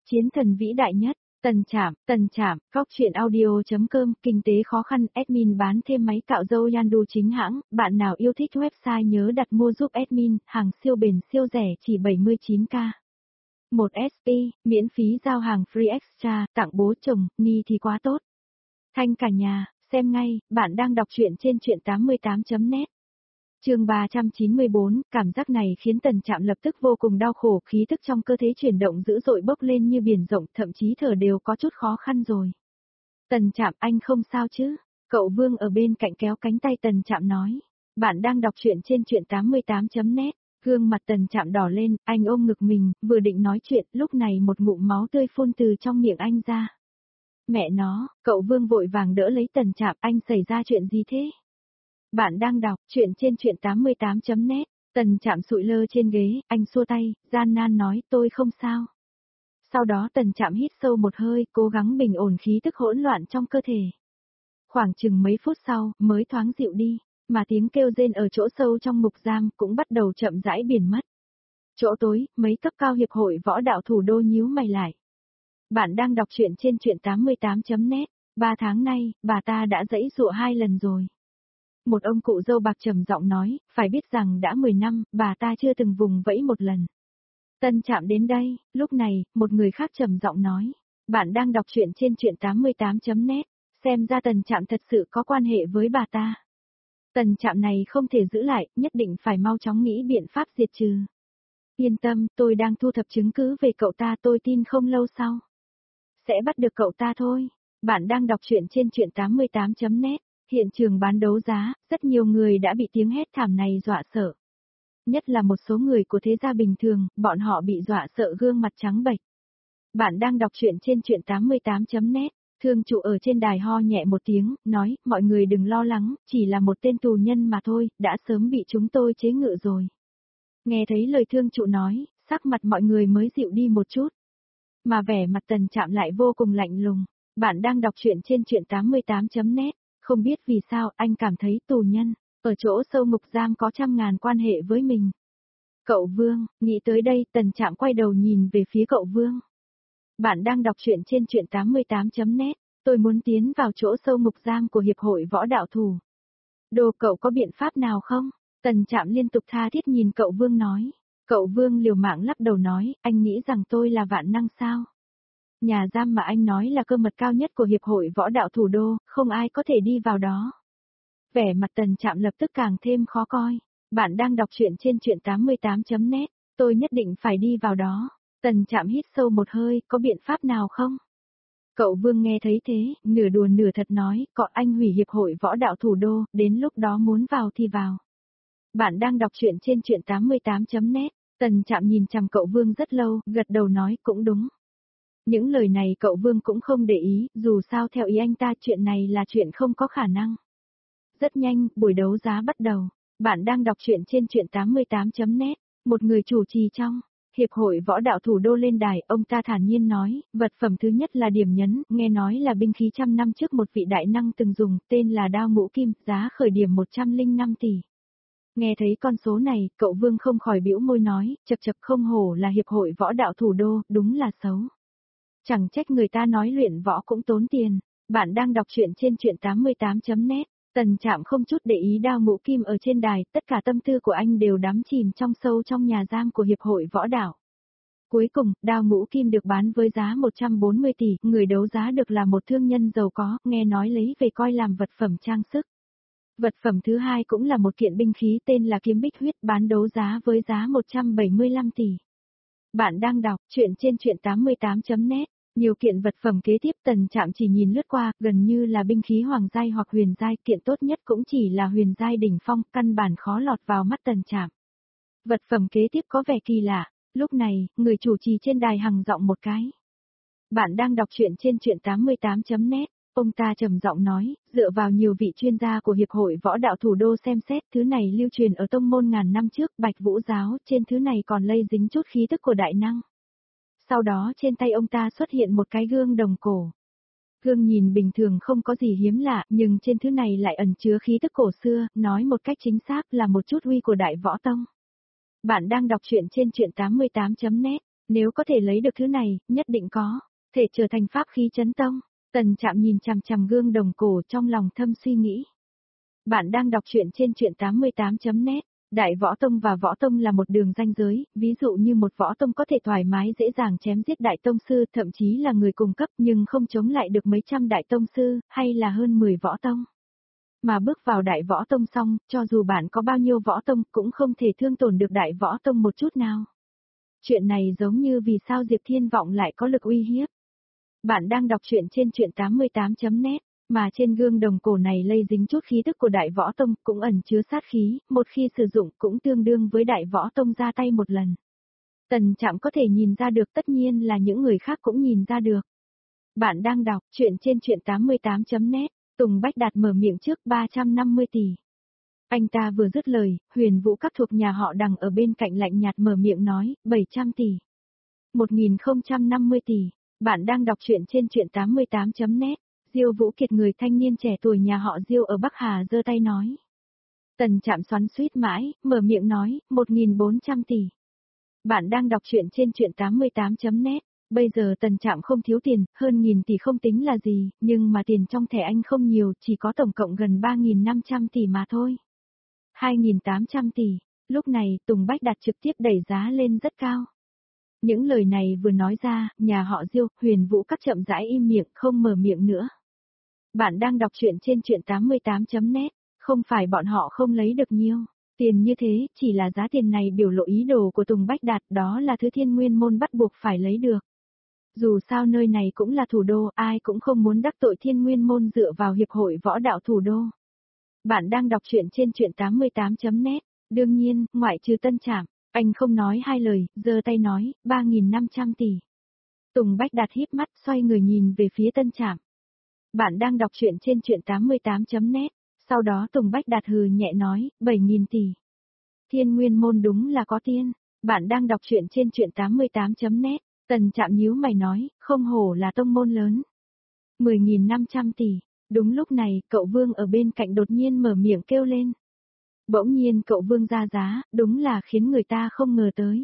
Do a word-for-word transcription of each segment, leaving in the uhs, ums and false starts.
Chiến thần vĩ đại nhất, Tần Trạm, Tần Trạm, Góc truyện audio.com, kinh tế khó khăn, admin bán thêm máy cạo râu Yandu chính hãng, bạn nào yêu thích website nhớ đặt mua giúp admin, hàng siêu bền siêu rẻ chỉ bảy mươi chín k. một ét pê, miễn phí giao hàng free extra, tặng bố chồng, ni thì quá tốt. Thanh cả nhà, xem ngay, bạn đang đọc truyện trên truyện tám mươi tám chấm net. Chương ba trăm chín mươi bốn, cảm giác này khiến Tần Trạm lập tức vô cùng đau khổ, khí tức trong cơ thể chuyển động dữ dội bốc lên như biển rộng, thậm chí thở đều có chút khó khăn rồi. Tần Trạm, anh không sao chứ? Cậu Vương ở bên cạnh kéo cánh tay Tần Trạm nói. Bạn đang đọc truyện trên truyện tám mươi tám chấm net. Gương mặt Tần Trạm đỏ lên, anh ôm ngực mình, vừa định nói chuyện, lúc này một ngụm máu tươi phun từ trong miệng anh ra. Mẹ nó, cậu Vương vội vàng đỡ lấy Tần Trạm, anh xảy ra chuyện gì thế? Bạn đang đọc truyện trên truyện tám mươi tám chấm net. Tần Trạm sụi lơ trên ghế, anh xua tay, gian nan nói tôi không sao. Sau đó Tần Trạm hít sâu một hơi, cố gắng bình ổn khí tức hỗn loạn trong cơ thể. Khoảng chừng mấy phút sau, mới thoáng dịu đi, mà tiếng kêu rên ở chỗ sâu trong ngục giam cũng bắt đầu chậm rãi biến mất. Chỗ tối, mấy cấp cao hiệp hội võ đạo thủ đô nhíu mày lại. Bạn đang đọc truyện trên truyện tám mươi tám chấm net. Ba tháng nay, bà ta đã giãy giụa hai lần rồi. Một ông cụ dâu bạc trầm giọng nói, phải biết rằng đã mười năm, bà ta chưa từng vùng vẫy một lần. Tần Trạm đến đây, lúc này, một người khác trầm giọng nói, bạn đang đọc truyện trên truyện tám mươi tám chấm net, xem ra Tần Trạm thật sự có quan hệ với bà ta. Tần Trạm này không thể giữ lại, nhất định phải mau chóng nghĩ biện pháp diệt trừ. Yên tâm, tôi đang thu thập chứng cứ về cậu ta, tôi tin không lâu sau sẽ bắt được cậu ta thôi. Bạn đang đọc truyện trên truyện tám mươi tám chấm net. Hiện trường bán đấu giá, rất nhiều người đã bị tiếng hét thảm này dọa sợ. Nhất là một số người của thế gia bình thường, bọn họ bị dọa sợ gương mặt trắng bệch. Bạn đang đọc truyện trên truyện tám mươi tám chấm net. Thương trụ ở trên đài ho nhẹ một tiếng, nói, mọi người đừng lo lắng, chỉ là một tên tù nhân mà thôi, đã sớm bị chúng tôi chế ngự rồi. Nghe thấy lời thương trụ nói, sắc mặt mọi người mới dịu đi một chút. Mà vẻ mặt Tần Trạm lại vô cùng lạnh lùng. Bạn đang đọc truyện trên truyện tám mươi tám chấm net. Không biết vì sao anh cảm thấy tù nhân, ở chỗ sâu ngục giam có trăm ngàn quan hệ với mình. Cậu Vương, nghĩ tới đây Tần Trạm quay đầu nhìn về phía cậu Vương. Bạn đang đọc truyện trên truyện tám mươi tám chấm net, tôi muốn tiến vào chỗ sâu ngục giam của Hiệp hội Võ Đạo Thủ. Đồ cậu có biện pháp nào không? Tần Trạm liên tục tha thiết nhìn cậu Vương nói. Cậu Vương liều mạng lắc đầu nói, anh nghĩ rằng tôi là vạn năng sao? Nhà giam mà anh nói là cơ mật cao nhất của Hiệp hội Võ Đạo Thủ đô, không ai có thể đi vào đó. Vẻ mặt Tần Trạm lập tức càng thêm khó coi. Bạn đang đọc truyện trên truyện tám mươi tám chấm net, tôi nhất định phải đi vào đó. Tần Trạm hít sâu một hơi, có biện pháp nào không? Cậu Vương nghe thấy thế, nửa đùa nửa thật nói, có anh hủy Hiệp hội Võ Đạo Thủ đô, đến lúc đó muốn vào thì vào. Bạn đang đọc truyện trên truyện tám mươi tám chấm net, Tần Trạm nhìn chằm cậu Vương rất lâu, gật đầu nói cũng đúng. Những lời này cậu Vương cũng không để ý, dù sao theo ý anh ta chuyện này là chuyện không có khả năng. Rất nhanh, buổi đấu giá bắt đầu. Bạn đang đọc truyện trên truyện tám mươi tám chấm net. Một người chủ trì trong Hiệp hội Võ Đạo Thủ đô lên đài, ông ta thản nhiên nói, vật phẩm thứ nhất là điểm nhấn, nghe nói là binh khí trăm năm trước một vị đại năng từng dùng, tên là đao ngũ kim, giá khởi điểm một trăm lẻ năm tỷ. Nghe thấy con số này, cậu Vương không khỏi bĩu môi nói, chật chật không hổ là Hiệp hội Võ Đạo Thủ đô, đúng là xấu. Chẳng trách người ta nói luyện võ cũng tốn tiền. Bạn đang đọc truyện trên truyện tám mươi tám chấm net. Tần Trạm không chút để ý đao ngũ kim ở trên đài, tất cả tâm tư của anh đều đắm chìm trong sâu trong nhà giam của Hiệp hội Võ Đạo. Cuối cùng, đao ngũ kim được bán với giá một trăm bốn mươi tỷ, người đấu giá được là một thương nhân giàu có, nghe nói lấy về coi làm vật phẩm trang sức. Vật phẩm thứ hai cũng là một kiện binh khí tên là kiếm bích huyết, bán đấu giá với giá một trăm bảy mươi lăm tỷ. Bạn đang đọc truyện trên truyện tám mươi tám chấm net. Nhiều kiện vật phẩm kế tiếp Tần Trạm chỉ nhìn lướt qua, gần như là binh khí hoàng giai hoặc huyền giai, kiện tốt nhất cũng chỉ là huyền giai đỉnh phong, căn bản khó lọt vào mắt Tần Trạm. Vật phẩm kế tiếp có vẻ kỳ lạ, lúc này, người chủ trì trên đài hằng giọng một cái. Bạn đang đọc truyện trên truyện tám mươi tám chấm net, ông ta trầm giọng nói, dựa vào nhiều vị chuyên gia của Hiệp hội Võ Đạo Thủ đô xem xét, thứ này lưu truyền ở tông môn ngàn năm trước, Bạch Vũ giáo, trên thứ này còn lây dính chút khí tức của đại năng. Sau đó trên tay ông ta xuất hiện một cái gương đồng cổ. Gương nhìn bình thường không có gì hiếm lạ, nhưng trên thứ này lại ẩn chứa khí tức cổ xưa, nói một cách chính xác là một chút uy của Đại Võ Tông. Bạn đang đọc truyện trên truyện tám mươi tám chấm net. Nếu có thể lấy được thứ này, nhất định có thể trở thành pháp khí chấn tông. Tần Trạm nhìn chằm chằm gương đồng cổ trong lòng thâm suy nghĩ. Bạn đang đọc truyện trên truyện tám mươi tám chấm net. Đại võ tông và võ tông là một đường ranh giới, ví dụ như một võ tông có thể thoải mái dễ dàng chém giết đại tông sư, thậm chí là người cùng cấp nhưng không chống lại được mấy trăm đại tông sư, hay là hơn mười võ tông. Mà bước vào đại võ tông xong, cho dù bạn có bao nhiêu võ tông cũng không thể thương tổn được đại võ tông một chút nào. Chuyện này giống như vì sao Diệp Thiên Vọng lại có lực uy hiếp. Bạn đang đọc truyện trên truyện tám mươi tám chấm net. Mà trên gương đồng cổ này lây dính chút khí tức của đại võ tông, cũng ẩn chứa sát khí, một khi sử dụng cũng tương đương với đại võ tông ra tay một lần. Tần Trạm có thể nhìn ra được, tất nhiên là những người khác cũng nhìn ra được. Bạn đang đọc truyện trên truyện tám mươi tám chấm net, Tùng Bách Đạt mở miệng trước ba trăm năm mươi tỷ. Anh ta vừa dứt lời, Huyền Vũ Các thuộc nhà họ Đằng ở bên cạnh lạnh nhạt mở miệng nói, bảy trăm tỷ. một nghìn không trăm năm mươi tỷ. Bạn đang đọc truyện trên truyện tám mươi tám chấm net. Diêu Vũ Kiệt, người thanh niên trẻ tuổi nhà họ Diêu ở Bắc Hà, giơ tay nói. Tần Trạm xoắn xuýt mãi, mở miệng nói, một nghìn bốn trăm tỷ. Bạn đang đọc truyện trên truyện tám mươi tám chấm net. Bây giờ Tần Trạm không thiếu tiền, hơn nghìn tỷ không tính là gì, nhưng mà tiền trong thẻ anh không nhiều, chỉ có tổng cộng gần ba nghìn năm trăm tỷ mà thôi. hai nghìn tám trăm tỷ. Lúc này, Tùng Bách Đạt trực tiếp đẩy giá lên rất cao. Những lời này vừa nói ra, nhà họ Diêu, Huyền Vũ Các chậm rãi im miệng, không mở miệng nữa. Bạn đang đọc truyện trên truyện tám mươi tám chấm net, không phải bọn họ không lấy được nhiều tiền như thế, chỉ là giá tiền này biểu lộ ý đồ của Tùng Bách Đạt, đó là thứ Thiên Nguyên môn bắt buộc phải lấy được. Dù sao nơi này cũng là thủ đô, ai cũng không muốn đắc tội Thiên Nguyên môn dựa vào hiệp hội võ đạo thủ đô. Bạn đang đọc truyện trên truyện tám mươi tám chấm net, đương nhiên, ngoại trừ Tân Trạm, anh không nói hai lời, giơ tay nói, ba nghìn năm trăm tỷ. Tùng Bách Đạt híp mắt, xoay người nhìn về phía Tân Trạm. Bạn đang đọc truyện trên truyện tám mươi tám chấm net, sau đó Tùng Bách Đạt hừ nhẹ nói, bảy nghìn tỷ. Thiên Nguyên môn đúng là có tiên. Bạn đang đọc truyện trên truyện tám mươi tám chấm net, Tần Trạm nhíu mày nói, không hổ là tông môn lớn. mười nghìn năm trăm tỷ. Đúng lúc này, cậu Vương ở bên cạnh đột nhiên mở miệng kêu lên. Bỗng nhiên cậu Vương ra giá, đúng là khiến người ta không ngờ tới.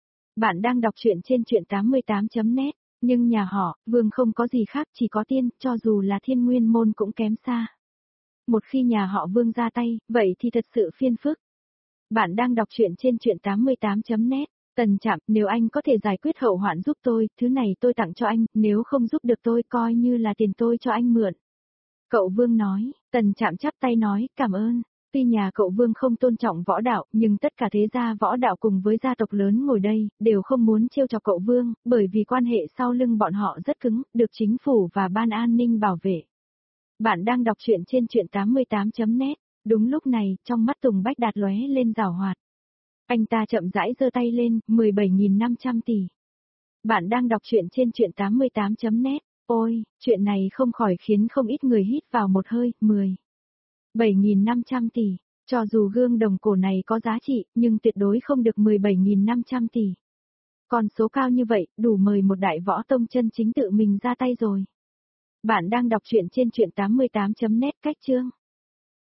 Bạn đang đọc truyện trên truyện tám mươi tám chấm net. Nhưng nhà họ, Vương không có gì khác, chỉ có tiên, cho dù là Thiên Nguyên môn cũng kém xa. Một khi nhà họ Vương ra tay, vậy thì thật sự phiền phức. Bạn đang đọc truyện trên truyện tám mươi tám chấm net. Tần Trạm, nếu anh có thể giải quyết hậu hoạn giúp tôi, thứ này tôi tặng cho anh, nếu không giúp được tôi coi như là tiền tôi cho anh mượn. Cậu Vương nói. Tần Trạm chắp tay nói, cảm ơn. Tuy nhà cậu Vương không tôn trọng võ đạo, nhưng tất cả thế gia võ đạo cùng với gia tộc lớn ngồi đây, đều không muốn trêu chọc cậu Vương, bởi vì quan hệ sau lưng bọn họ rất cứng, được chính phủ và ban an ninh bảo vệ. Bạn đang đọc truyện trên truyện tám mươi tám chấm net, đúng lúc này, trong mắt Tùng Bách Đạt lóe lên giảo hoạt. Anh ta chậm rãi giơ tay lên, mười bảy nghìn năm trăm tỷ. Bạn đang đọc truyện trên truyện tám mươi tám chấm net, ôi, chuyện này không khỏi khiến không ít người hít vào một hơi, mười bảy nghìn năm trăm tỷ, cho dù gương đồng cổ này có giá trị, nhưng tuyệt đối không được mười bảy nghìn năm trăm tỷ. Con số cao như vậy, đủ mời một đại võ tông chân chính tự mình ra tay rồi. Bạn đang đọc truyện trên truyện tám mươi tám chấm net, cách chương.